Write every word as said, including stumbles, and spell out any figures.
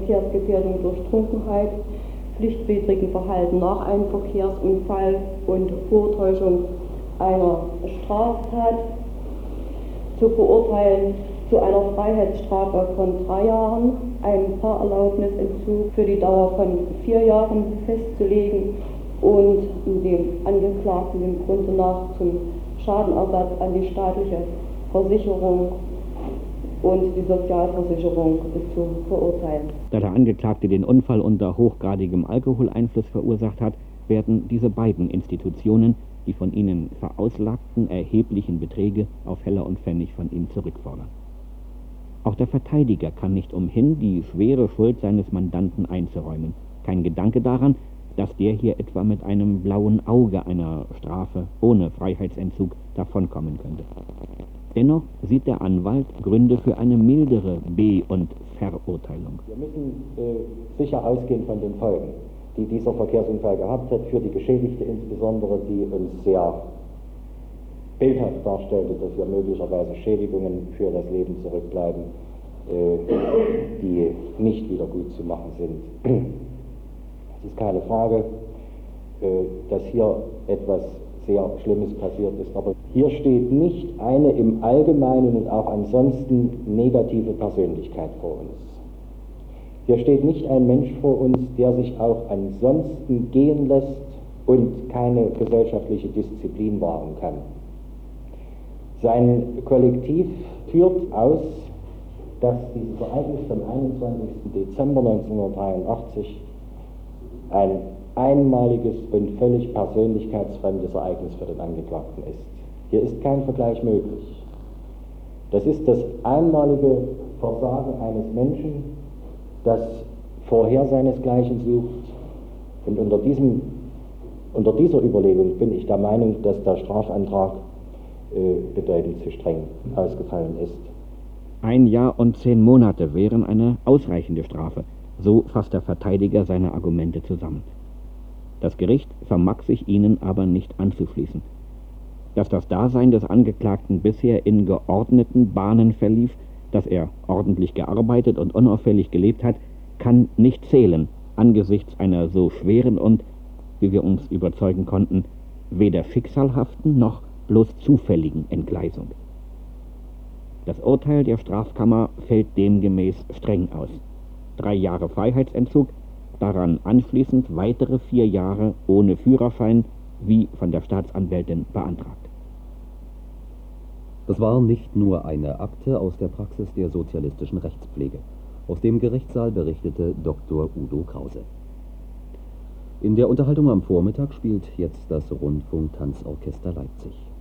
Verkehrsgefährdung durch Trunkenheit, pflichtwidrigen Verhalten nach einem Verkehrsunfall und Vortäuschung einer Straftat zu verurteilen zu einer Freiheitsstrafe von drei Jahren, einen Fahrerlaubnisentzug für die Dauer von vier Jahren festzulegen und dem Angeklagten dem Grunde nach zum Schadenersatz an die staatliche Versicherung und die Sozialversicherung zu verurteilen. Da der Angeklagte den Unfall unter hochgradigem Alkoholeinfluss verursacht hat, werden diese beiden Institutionen die von ihnen verauslagten erheblichen Beträge auf Heller und Pfennig von ihm zurückfordern. Auch der Verteidiger kann nicht umhin, die schwere Schuld seines Mandanten einzuräumen. Kein Gedanke daran, dass der hier etwa mit einem blauen Auge einer Strafe ohne Freiheitsentzug davonkommen könnte. Dennoch sieht der Anwalt Gründe für eine mildere Be- und Verurteilung. Wir müssen äh, sicher ausgehen von den Folgen, die dieser Verkehrsunfall gehabt hat, für die Geschädigte insbesondere, die uns sehr bildhaft darstellte, dass hier möglicherweise Schädigungen für das Leben zurückbleiben, äh, die nicht wieder gut zu machen sind. Es ist keine Frage, äh, dass hier etwas sehr Schlimmes passiert ist, aber hier steht nicht eine im Allgemeinen und auch ansonsten negative Persönlichkeit vor uns. Hier steht nicht ein Mensch vor uns, der sich auch ansonsten gehen lässt und keine gesellschaftliche Disziplin wahren kann. Sein Kollektiv führt aus, dass dieses Ereignis vom einundzwanzigsten Dezember neunzehnhundertdreiundachtzig ein einmaliges und völlig persönlichkeitsfremdes Ereignis für den Angeklagten ist. Hier ist kein Vergleich möglich. Das ist das einmalige Versagen eines Menschen, das vorher seinesgleichen sucht. Und unter, diesem, unter dieser Überlegung bin ich der Meinung, dass der Strafantrag äh, bedeutend zu streng ausgefallen ist. Ein Jahr und zehn Monate wären eine ausreichende Strafe. So fasst der Verteidiger seine Argumente zusammen. Das Gericht vermag sich ihnen aber nicht anzuschließen. Dass das Dasein des Angeklagten bisher in geordneten Bahnen verlief, dass er ordentlich gearbeitet und unauffällig gelebt hat, kann nicht zählen angesichts einer so schweren und, wie wir uns überzeugen konnten, weder schicksalhaften noch bloß zufälligen Entgleisung. Das Urteil der Strafkammer fällt demgemäß streng aus. Drei Jahre Freiheitsentzug, daran anschließend weitere vier Jahre ohne Führerschein, wie von der Staatsanwältin beantragt. Das war nicht nur eine Akte aus der Praxis der sozialistischen Rechtspflege. Aus dem Gerichtssaal berichtete Doktor Udo Krause. In der Unterhaltung am Vormittag spielt jetzt das Rundfunktanzorchester Leipzig.